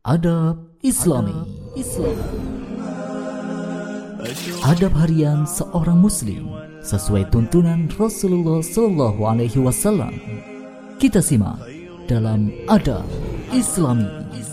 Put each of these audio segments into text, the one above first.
Adab Islami. Adab harian seorang muslim sesuai tuntunan Rasulullah SAW. Kita simak dalam Adab Islami.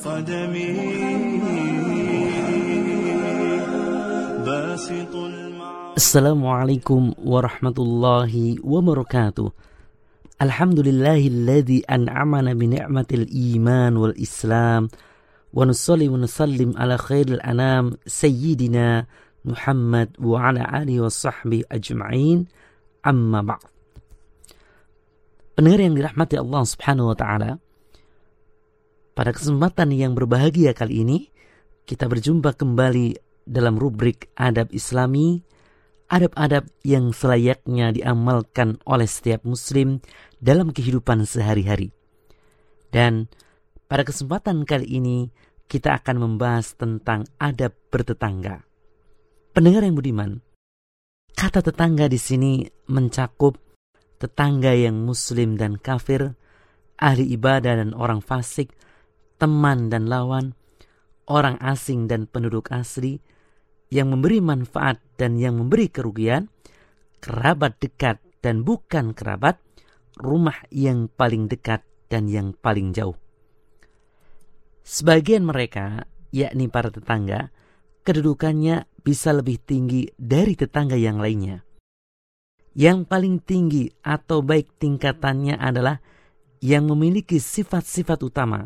Assalamualaikum warahmatullahi wabarakatuh. Alhamdulillahilladzi an'amana bi ni'matil iman wal islam wa nusalli wa nusallim ala khairil anam sayyidina Muhammad wa ala alihi wa sahbihi ajma'in, amma ba'd. Pendengar yang dirahmati Allah Subhanahu wa taala, pada kesempatan yang berbahagia kali ini kita berjumpa kembali dalam rubrik Adab Islami, adab-adab yang selayaknya diamalkan oleh setiap muslim dalam kehidupan sehari-hari. Dan pada kesempatan kali ini kita akan membahas tentang adab bertetangga. Pendengar yang budiman, kata tetangga di sini mencakup tetangga yang muslim dan kafir, ahli ibadah dan orang fasik, teman dan lawan, orang asing dan penduduk asli, yang memberi manfaat dan yang memberi kerugian, kerabat dekat dan bukan kerabat, rumah yang paling dekat dan yang paling jauh. Sebagian mereka, yakni para tetangga, kedudukannya bisa lebih tinggi dari tetangga yang lainnya. Yang paling tinggi atau baik tingkatannya adalah yang memiliki sifat-sifat utama,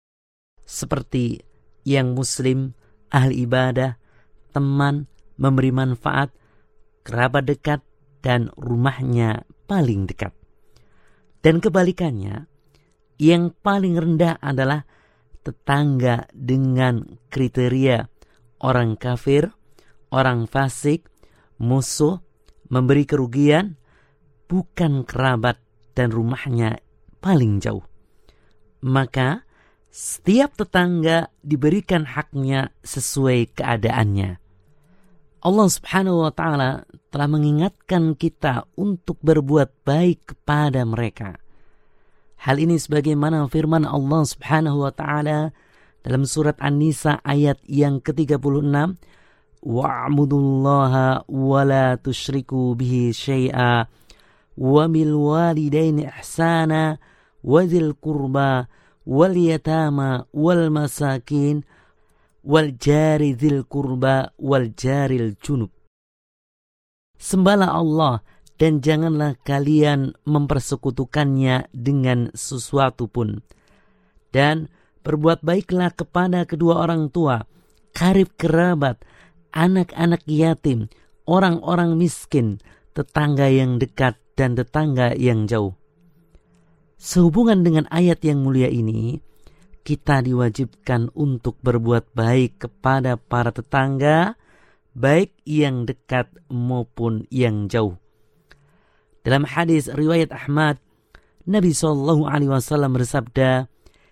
seperti yang muslim, ahli ibadah, teman, memberi manfaat, kerabat dekat, dan rumahnya paling dekat. Dan kebalikannya, yang paling rendah adalah tetangga dengan kriteria orang kafir, orang fasik, musuh, memberi kerugian, bukan kerabat, dan rumahnya paling jauh. Maka setiap tetangga diberikan haknya sesuai keadaannya. Allah Subhanahu wa taala telah mengingatkan kita untuk berbuat baik kepada mereka. Hal ini sebagaimana firman Allah Subhanahu wa taala dalam surat An-Nisa ayat yang ke-36, wa'budullaha wa la tusyriku bihi syai'a wa bil walidaini ihsana wa dzil qurba wal yatama wal masakin wal jari dzil qurba wal jaril junub. Sembahlah Allah dan janganlah kalian mempersekutukannya dengan sesuatu pun. Dan berbuat baiklah kepada kedua orang tua, karib kerabat, anak-anak yatim, orang-orang miskin, tetangga yang dekat dan tetangga yang jauh. Sehubungan dengan ayat yang mulia ini, kita diwajibkan untuk berbuat baik kepada para tetangga, baik yang dekat maupun yang jauh. Dalam hadis riwayat Ahmad, Nabi SAW bersabda,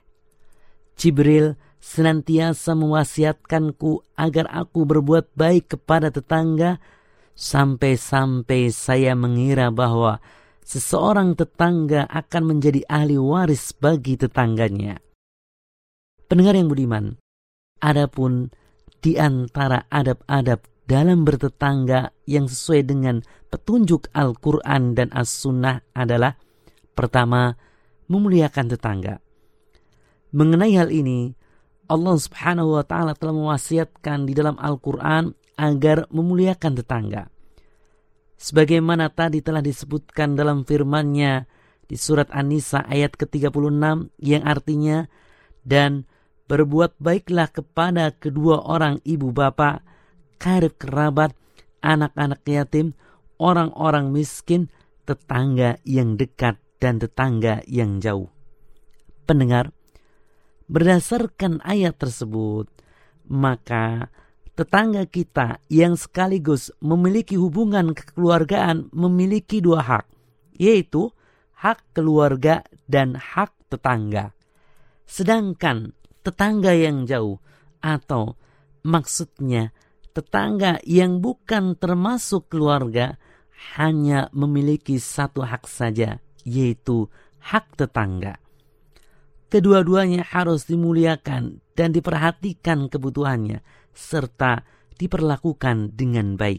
Jibril senantiasa mewasiatkanku agar aku berbuat baik kepada tetangga, sampai-sampai saya mengira bahwa seseorang tetangga akan menjadi ahli waris bagi tetangganya. Pendengar yang budiman, adapun di antara adab-adab dalam bertetangga yang sesuai dengan petunjuk Al-Quran dan As-Sunnah adalah, pertama, memuliakan tetangga. Mengenai hal ini, Allah Subhanahu wa taala telah mewasiatkan di dalam Al-Quran agar memuliakan tetangga. Sebagaimana tadi telah disebutkan dalam firman-Nya di surat An-Nisa ayat ke-36 yang artinya, dan berbuat baiklah kepada kedua orang ibu bapa, karib kerabat, anak-anak yatim, orang-orang miskin, tetangga yang dekat dan tetangga yang jauh. Pendengar, berdasarkan ayat tersebut, maka tetangga kita yang sekaligus memiliki hubungan kekeluargaan memiliki dua hak, yaitu hak keluarga dan hak tetangga. Sedangkan tetangga yang jauh, atau maksudnya tetangga yang bukan termasuk keluarga, hanya memiliki satu hak saja, yaitu hak tetangga. Kedua-duanya harus dimuliakan dan diperhatikan kebutuhannya serta diperlakukan dengan baik.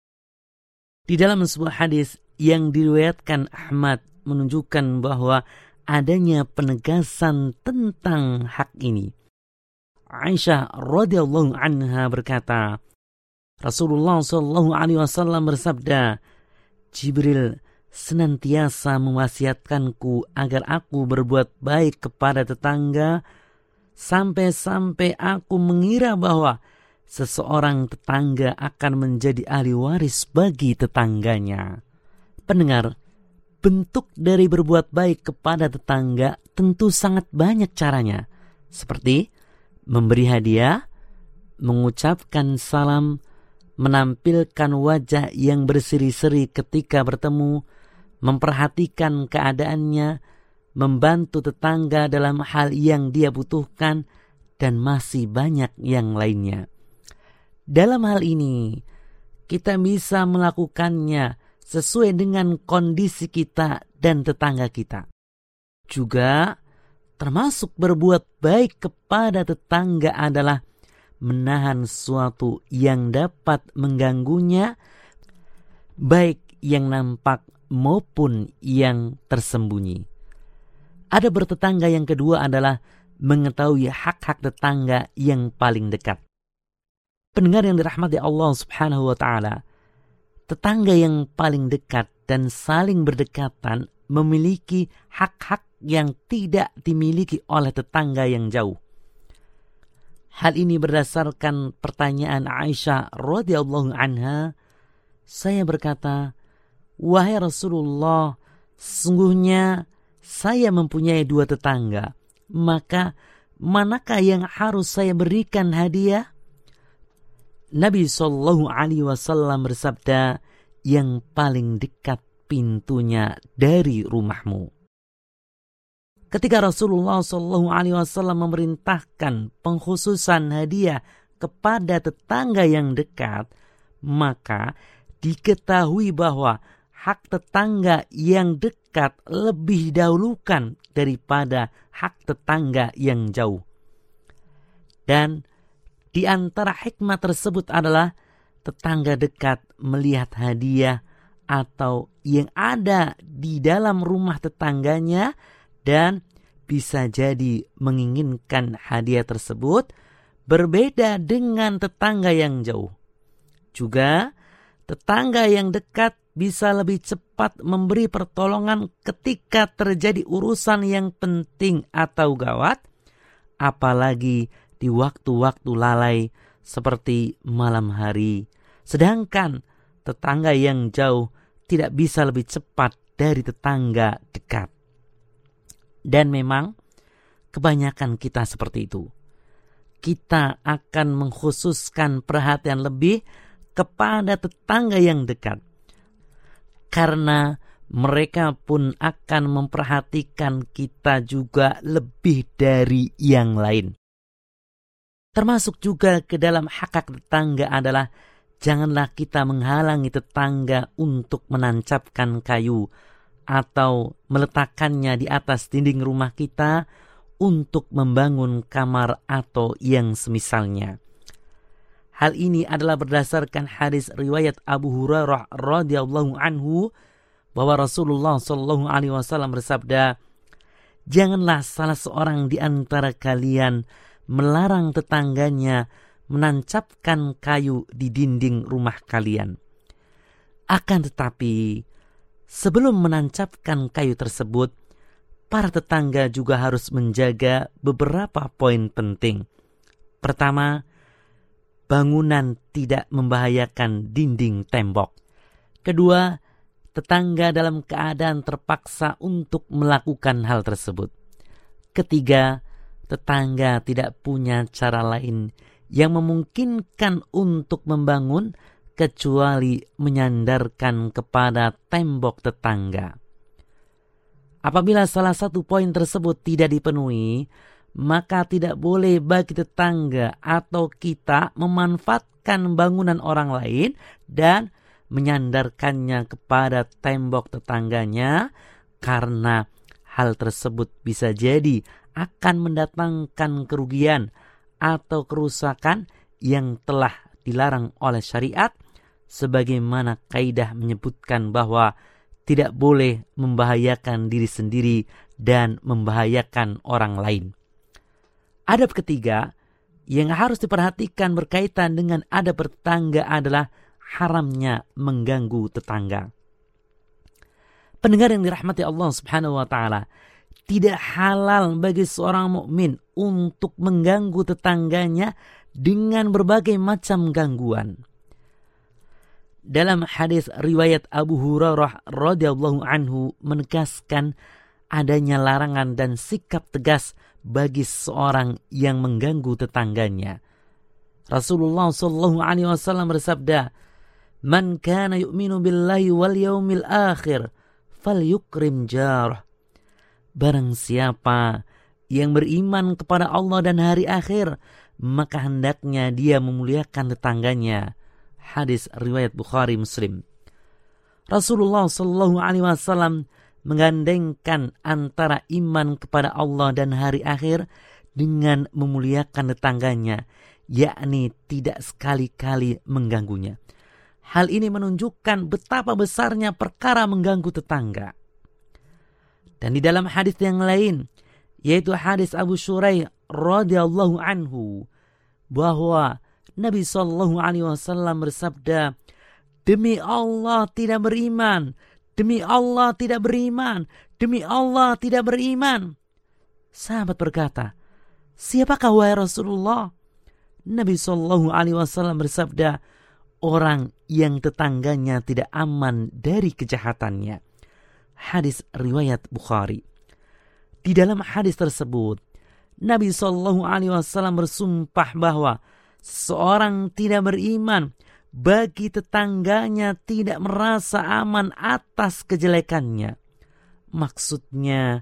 Di dalam sebuah hadis yang diriwayatkan Ahmad menunjukkan bahwa adanya penegasan tentang hak ini. Aisyah radhiyallahu anha berkata, Rasulullah sallallahu alaihi wasallam bersabda, Jibril senantiasa mewasiatkanku agar aku berbuat baik kepada tetangga sampai-sampai aku mengira bahwa seseorang tetangga akan menjadi ahli waris bagi tetangganya. Pendengar, bentuk dari berbuat baik kepada tetangga tentu sangat banyak caranya, seperti memberi hadiah, mengucapkan salam, menampilkan wajah yang berseri-seri ketika bertemu, memperhatikan keadaannya, membantu tetangga dalam hal yang dia butuhkan, dan masih banyak yang lainnya. Dalam hal ini, kita bisa melakukannya sesuai dengan kondisi kita dan tetangga kita. Juga termasuk berbuat baik kepada tetangga adalah menahan sesuatu yang dapat mengganggunya, baik yang nampak maupun yang tersembunyi. Ada bertetangga yang kedua adalah mengetahui hak-hak tetangga yang paling dekat. Pendengar yang dirahmati Allah Subhanahu wa Ta'ala, tetangga yang paling dekat dan saling berdekatan memiliki hak-hak yang tidak dimiliki oleh tetangga yang jauh. Hal ini berdasarkan pertanyaan Aisyah radhiyallahu anha. Saya berkata, wahai Rasulullah, sesungguhnya saya mempunyai 2 tetangga. Maka manakah yang harus saya berikan hadiah? Nabi SAW bersabda, yang paling dekat pintunya dari rumahmu. Ketika Rasulullah SAW memerintahkan pengkhususan hadiah kepada tetangga yang dekat, maka diketahui bahwa hak tetangga yang dekat lebih didahulukan daripada hak tetangga yang jauh. Dan di antara hikmah tersebut adalah tetangga dekat melihat hadiah atau yang ada di dalam rumah tetangganya dan bisa jadi menginginkan hadiah tersebut berbeda dengan tetangga yang jauh. Juga tetangga yang dekat bisa lebih cepat memberi pertolongan ketika terjadi urusan yang penting atau gawat, apalagi di waktu-waktu lalai seperti malam hari. Sedangkan tetangga yang jauh tidak bisa lebih cepat dari tetangga dekat. Dan memang kebanyakan kita seperti itu. Kita akan mengkhususkan perhatian lebih kepada tetangga yang dekat, karena mereka pun akan memperhatikan kita juga lebih dari yang lain. Termasuk juga ke dalam hak tetangga adalah janganlah kita menghalangi tetangga untuk menancapkan kayu atau meletakkannya di atas dinding rumah kita untuk membangun kamar atau yang semisalnya. Hal ini adalah berdasarkan hadis riwayat Abu Hurairah radhiyallahu anhu bahwa Rasulullah sallallahu alaihi wasallam bersabda, janganlah salah seorang di antara kalian melarang tetangganya menancapkan kayu di dinding rumah kalian. Akan tetapi, sebelum menancapkan kayu tersebut, para tetangga juga harus menjaga beberapa poin penting. Pertama, bangunan tidak membahayakan dinding tembok. Kedua, tetangga dalam keadaan terpaksa untuk melakukan hal tersebut. Ketiga, tetangga tidak punya cara lain yang memungkinkan untuk membangun kecuali menyandarkan kepada tembok tetangga. Apabila salah satu poin tersebut tidak dipenuhi, maka tidak boleh bagi tetangga atau kita memanfaatkan bangunan orang lain dan menyandarkannya kepada tembok tetangganya, karena hal tersebut bisa jadi akan mendatangkan kerugian atau kerusakan yang telah dilarang oleh syariat, sebagaimana kaidah menyebutkan bahwa tidak boleh membahayakan diri sendiri dan membahayakan orang lain. Adab ketiga yang harus diperhatikan berkaitan dengan adab bertetangga adalah haramnya mengganggu tetangga. Pendengar yang dirahmati Allah Subhanahu wa taala, tidak halal bagi seorang mukmin untuk mengganggu tetangganya dengan berbagai macam gangguan. Dalam hadis riwayat Abu Hurairah radhiyallahu anhu menegaskan adanya larangan dan sikap tegas bagi seorang yang mengganggu tetangganya. Rasulullah sallallahu alaihi wasallam bersabda, "Man kana yu'minu billahi wal yaumil akhir falyukrim jarah." Barang siapa yang beriman kepada Allah dan hari akhir, maka hendaknya dia memuliakan tetangganya. Hadis riwayat Bukhari Muslim. Rasulullah sallallahu alaihi wasallam menggandengkan antara iman kepada Allah dan hari akhir dengan memuliakan tetangganya, yakni tidak sekali-kali mengganggunya. Hal ini menunjukkan betapa besarnya perkara mengganggu tetangga. Dan di dalam hadis yang lain, yaitu hadis Abu Shuraih radhiyallahu anhu, bahwa Nabi sallallahu alaihi wasallam bersabda, "Demi Allah tidak beriman, demi Allah tidak beriman, demi Allah tidak beriman." Sahabat berkata, "Siapakah wahai Rasulullah?" Nabi sallallahu alaihi wasallam bersabda, "Orang yang tetangganya tidak aman dari kejahatannya." Hadis riwayat Bukhari. Di dalam hadis tersebut, Nabi sallallahu alaihi wasallam bersumpah bahwa seorang tidak beriman bagi tetangganya tidak merasa aman atas kejelekannya. Maksudnya,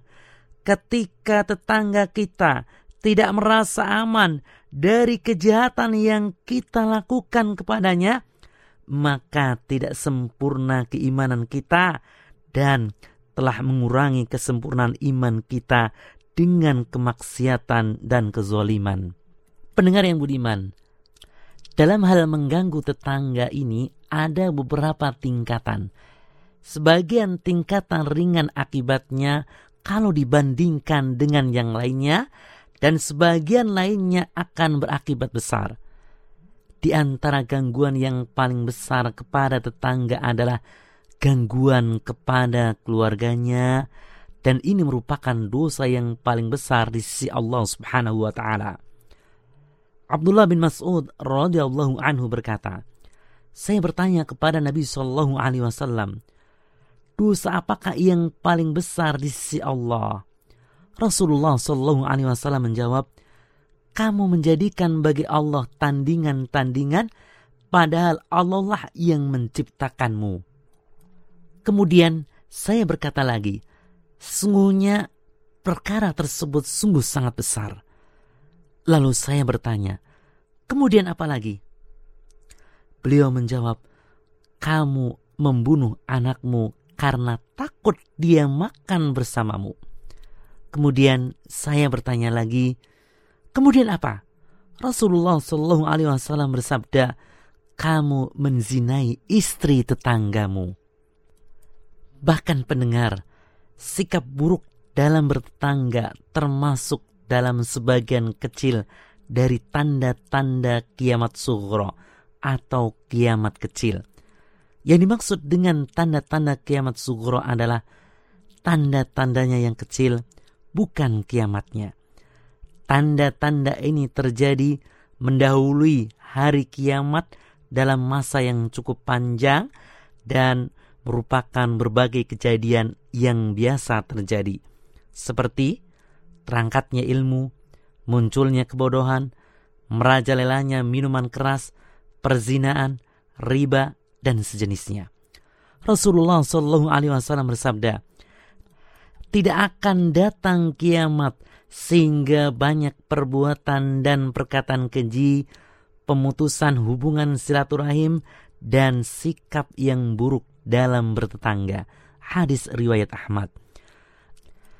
ketika tetangga kita tidak merasa aman dari kejahatan yang kita lakukan kepadanya, maka tidak sempurna keimanan kita dan telah mengurangi kesempurnaan iman kita dengan kemaksiatan dan kezaliman. Pendengar yang budiman, dalam hal mengganggu tetangga ini ada beberapa tingkatan. Sebagian tingkatan ringan akibatnya kalau dibandingkan dengan yang lainnya, dan sebagian lainnya akan berakibat besar. Di antara gangguan yang paling besar kepada tetangga adalah gangguan kepada keluarganya, dan ini merupakan dosa yang paling besar di sisi Allah Subhanahu wa taala. Abdullah bin Mas'ud radhiyallahu anhu berkata, "Saya bertanya kepada Nabi sallallahu alaihi wasallam, dosa apakah yang paling besar di sisi Allah?" Rasulullah sallallahu alaihi wasallam menjawab, "Kamu menjadikan bagi Allah tandingan-tandingan, padahal Allah lah yang menciptakanmu." Kemudian saya berkata lagi, "Sesungguhnya perkara tersebut sungguh sangat besar." Lalu saya bertanya, "Kemudian apa lagi?" Beliau menjawab, "Kamu membunuh anakmu karena takut dia makan bersamamu." Kemudian saya bertanya lagi, "Kemudian apa?" Rasulullah Shallallahu Alaihi Wasallam bersabda, "Kamu menzinai istri tetanggamu." Bahkan pendengar, sikap buruk dalam bertetangga termasuk dalam sebagian kecil dari tanda-tanda kiamat sughra atau kiamat kecil. Yang dimaksud dengan tanda-tanda kiamat sughra adalah tanda-tandanya yang kecil, bukan kiamatnya. Tanda-tanda ini terjadi mendahului hari kiamat dalam masa yang cukup panjang dan merupakan berbagai kejadian yang biasa terjadi, seperti terangkatnya ilmu, munculnya kebodohan, merajalelanya minuman keras, perzinaan, riba, dan sejenisnya. Rasulullah Shallallahu Alaihi Wasallam bersabda, "Tidak akan datang kiamat sehingga banyak perbuatan dan perkataan keji, pemutusan hubungan silaturahim, dan sikap yang buruk dalam bertetangga." Hadis riwayat Ahmad.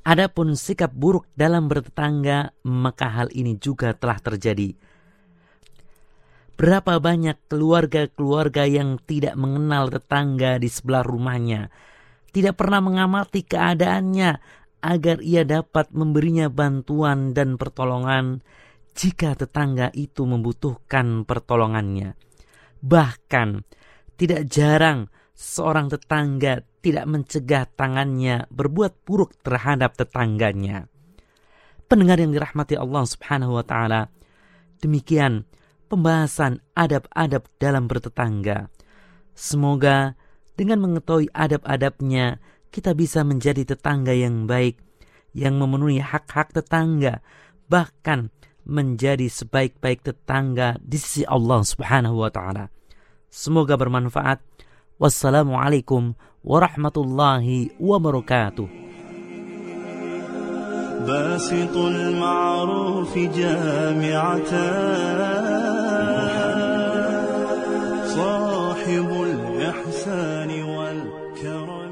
Adapun sikap buruk dalam bertetangga, maka hal ini juga telah terjadi. Berapa banyak keluarga-keluarga yang tidak mengenal tetangga di sebelah rumahnya, tidak pernah mengamati keadaannya agar ia dapat memberinya bantuan dan pertolongan jika tetangga itu membutuhkan pertolongannya. Bahkan tidak jarang seorang tetangga tidak mencegah tangannya berbuat buruk terhadap tetangganya. Pendengar yang dirahmati Allah Subhanahu wa taala, demikian pembahasan adab-adab dalam bertetangga. Semoga dengan mengetahui adab-adabnya, kita bisa menjadi tetangga yang baik, yang memenuhi hak-hak tetangga, bahkan menjadi sebaik-baik tetangga di sisi Allah Subhanahu wa taala. Semoga bermanfaat. Wassalamualaikum warahmatullahi wabarakatuh. Basitul ma'ruf jami'atan, sahibul ihsani wal karam.